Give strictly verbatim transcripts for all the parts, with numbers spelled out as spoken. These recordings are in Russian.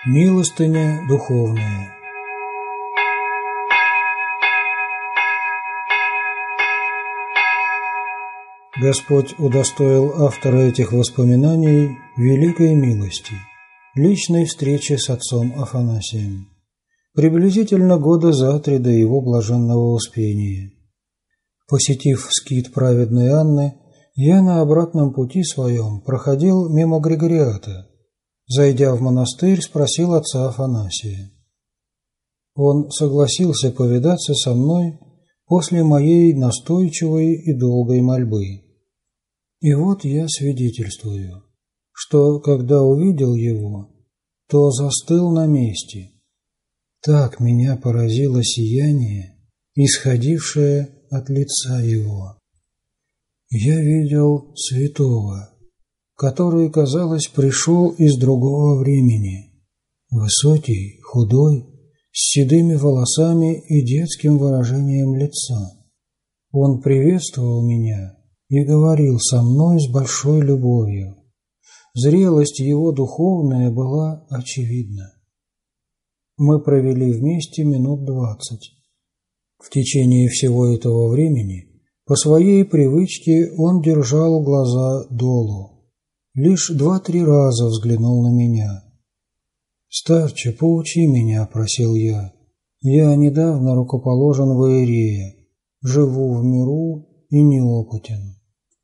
Милостыня духовная. Господь удостоил автора этих воспоминаний великой милости, личной встречи с отцом Афанасием, приблизительно года за три до его блаженного успения. Посетив скит праведной Анны, я на обратном пути своем проходил мимо Григориата. Зайдя в монастырь, спросил отца Афанасия. Он согласился повидаться со мной после моей настойчивой и долгой мольбы. И вот я свидетельствую, что, когда увидел его, то застыл на месте. Так меня поразило сияние, исходившее от лица его. Я видел святого, который, казалось, пришел из другого времени, высокий, худой, с седыми волосами и детским выражением лица. Он приветствовал меня и говорил со мной с большой любовью. Зрелость его духовная была очевидна. Мы провели вместе минут двадцать. В течение всего этого времени, по своей привычке, он держал глаза долу. Лишь два-три раза взглянул на меня. «Старче, поучи меня», — просил я. «Я недавно рукоположен в иерее, живу в миру и неопытен».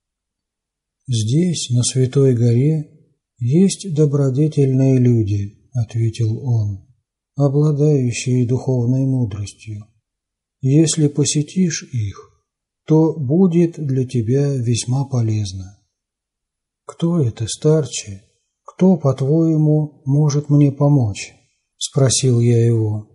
«Здесь, на Святой горе, есть добродетельные люди», — ответил он, «обладающие духовной мудростью. Если посетишь их, то будет для тебя весьма полезно». «Кто это, старче? Кто, по-твоему, может мне помочь?» – спросил я его.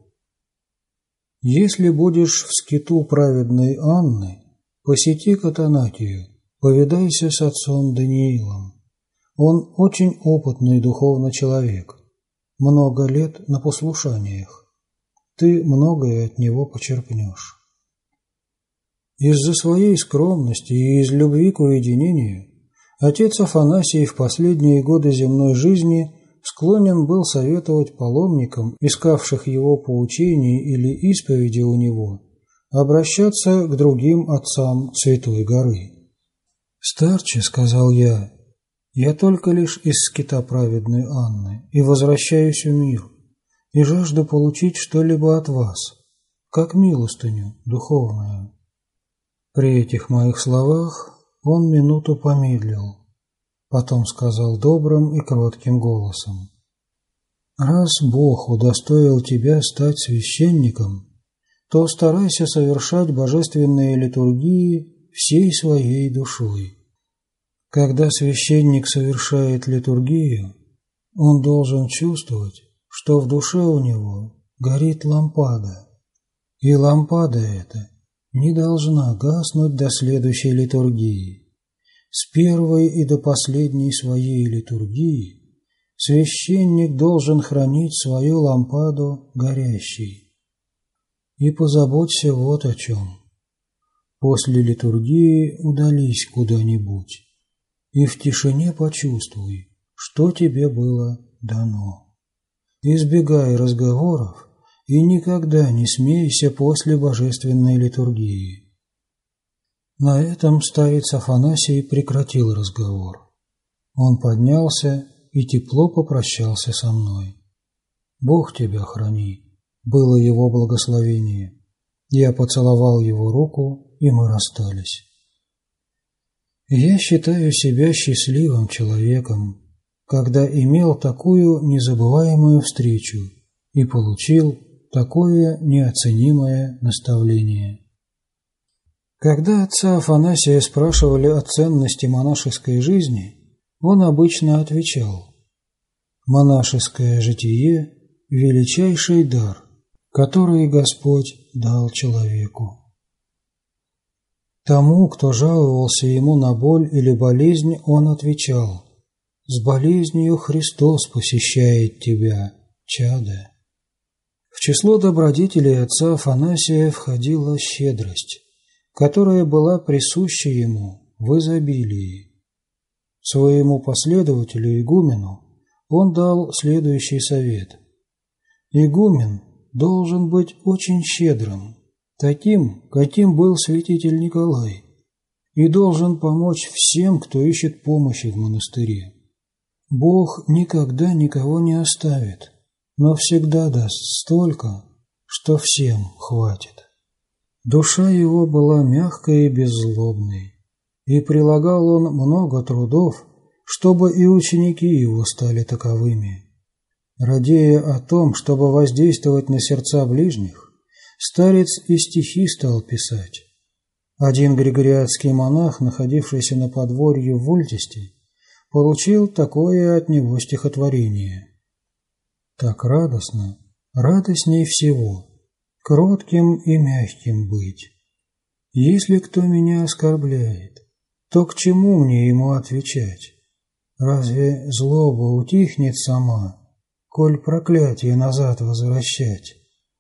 «Если будешь в скиту праведной Анны, посети Катанатию, повидайся с отцом Даниилом. Он очень опытный духовный человек, много лет на послушаниях. Ты многое от него почерпнешь». Из-за своей скромности и из любви к уединению отец Афанасий в последние годы земной жизни склонен был советовать паломникам, искавших его поучений или исповеди у него, обращаться к другим отцам Святой горы. «Старче, — сказал я, — я только лишь из скита праведной Анны и возвращаюсь в мир, и жажду получить что-либо от вас, как милостыню духовную». При этих моих словах он минуту помедлил, потом сказал добрым и кротким голосом: «Раз Бог удостоил тебя стать священником, то старайся совершать божественные литургии всей своей душой. Когда священник совершает литургию, он должен чувствовать, что в душе у него горит лампада, и лампада эта не должна гаснуть до следующей литургии. С первой и до последней своей литургии священник должен хранить свою лампаду горящей. И позаботься вот о чем. После литургии удались куда-нибудь и в тишине почувствуй, что тебе было дано. Избегай разговоров и никогда не смейся после божественной литургии». На этом старец Афанасий прекратил разговор. Он поднялся и тепло попрощался со мной. «Бог тебя храни», — было его благословение. Я поцеловал его руку, и мы расстались. Я считаю себя счастливым человеком, когда имел такую незабываемую встречу и получил такое неоценимое наставление. Когда отца Афанасия спрашивали о ценности монашеской жизни, он обычно отвечал: «Монашеское житие – величайший дар, который Господь дал человеку». Тому, кто жаловался ему на боль или болезнь, он отвечал: «С болезнью Христос посещает тебя, чадо». В число добродетелей отца Афанасия входила щедрость, которая была присуща ему в изобилии. Своему последователю игумену он дал следующий совет: Игумен должен быть очень щедрым, таким, каким был святитель Николай, и должен помочь всем, кто ищет помощи в монастыре. Бог никогда никого не оставит, но всегда даст столько, что всем хватит. Душа его была мягкой и беззлобной, и прилагал он много трудов, чтобы и ученики его стали таковыми. Радея о том, чтобы воздействовать на сердца ближних, старец и стихи стал писать. Один григорианский монах, находившийся на подворье в Вольтисте, получил такое от него стихотворение. «Так радостно, радостней всего, кротким и мягким быть. Если кто меня оскорбляет, то к чему мне ему отвечать? Разве злоба утихнет сама, коль проклятие назад возвращать?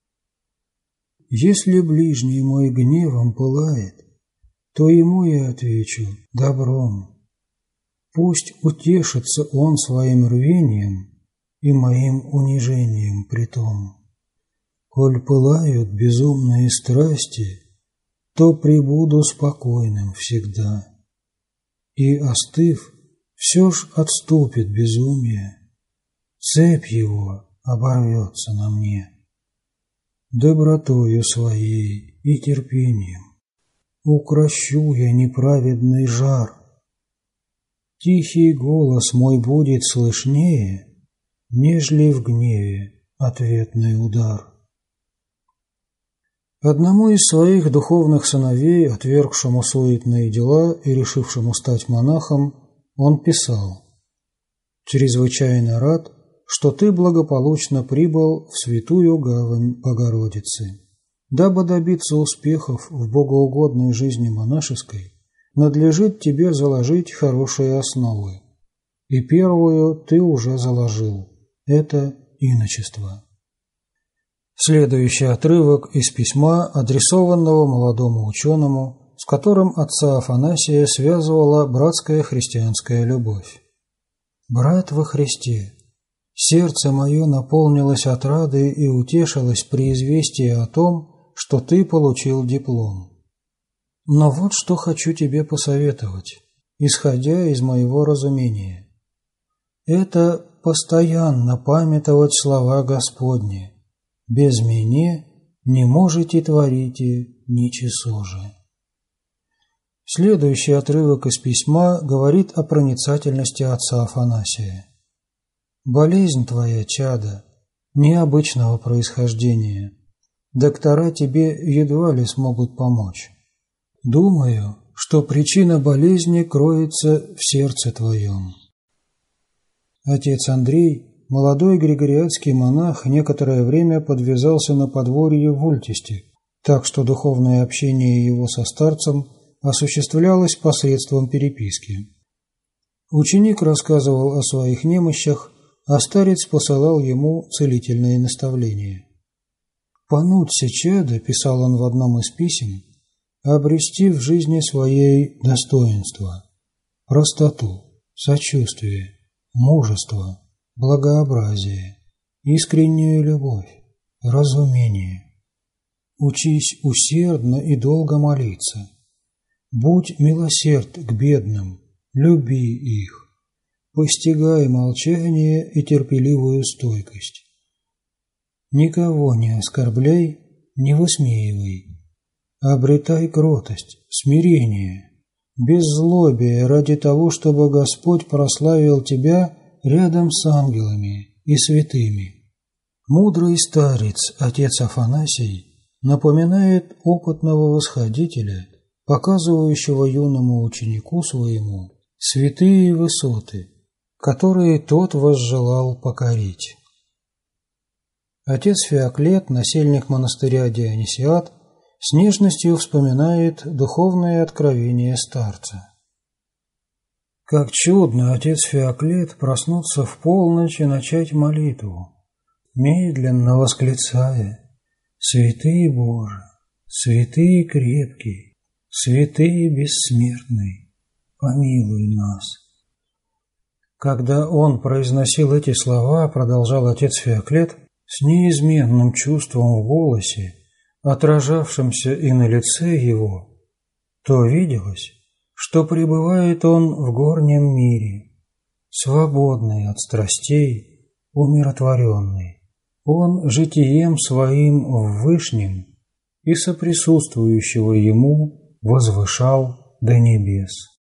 Если ближний мой гневом пылает, то ему я отвечу добром. Пусть утешится он своим рвением и моим унижением притом. Коль пылают безумные страсти, то пребуду спокойным всегда. И, остыв, все ж отступит безумие, цепь его оборвется на мне. Добротою своей и терпением укрощу я неправедный жар. Тихий голос мой будет слышнее, нежели в гневе ответный удар. Одному из своих духовных сыновей, отвергшему суетные дела и решившему стать монахом, он писал: «Чрезвычайно рад, что ты благополучно прибыл в святую гавань Богородицы. Дабы добиться успехов в богоугодной жизни монашеской, надлежит тебе заложить хорошие основы. И первую ты уже заложил – это иночество». Следующий отрывок из письма, адресованного молодому ученому, с которым отца Афанасия связывала братская христианская любовь. «Брат во Христе, сердце мое наполнилось отрадой и утешилось при известии о том, что ты получил диплом. Но вот что хочу тебе посоветовать, исходя из моего разумения. Это постоянно памятовать слова Господни: «Без меня не можете творите ничего же». Следующий отрывок из письма говорит о проницательности отца Афанасия. «Болезнь твоя, чадо, необычного происхождения. Доктора тебе едва ли смогут помочь. Думаю, что причина болезни кроется в сердце твоем». Отец Андрей, молодой григорианский монах, некоторое время подвязался на подворье в Вольтисте, так что духовное общение его со старцем осуществлялось посредством переписки. Ученик рассказывал о своих немощах, а старец посылал ему целительные наставления. «Понуться, чадо», — писал он в одном из писем, — «обрести в жизни своей достоинство, простоту, сочувствие, мужество, благообразие, искреннюю любовь, разумение. Учись усердно и долго молиться. Будь милосерд к бедным, люби их, постигай молчание и терпеливую стойкость. Никого не оскорбляй, не высмеивай. Обретай кротость, смирение, беззлобие ради того, чтобы Господь прославил тебя рядом с ангелами и святыми». Мудрый старец, отец Афанасий, напоминает опытного восходителя, показывающего юному ученику своему святые высоты, которые тот возжелал покорить. Отец Феоклет, насельник монастыря Дионисиат, с нежностью вспоминает духовное откровение старца. «Как чудно, отец Феоклет, проснуться в полночь и начать молитву, медленно восклицая: «Святые Боже, святые крепкий, святые бессмертный, помилуй нас». Когда он произносил эти слова, продолжал отец Феоклет, с неизменным чувством в голосе, отражавшимся и на лице его, то виделось, что пребывает он в горнем мире, свободный от страстей, умиротворенный. Он житием своим в Вышнем и соприсутствующего ему возвышал до небес.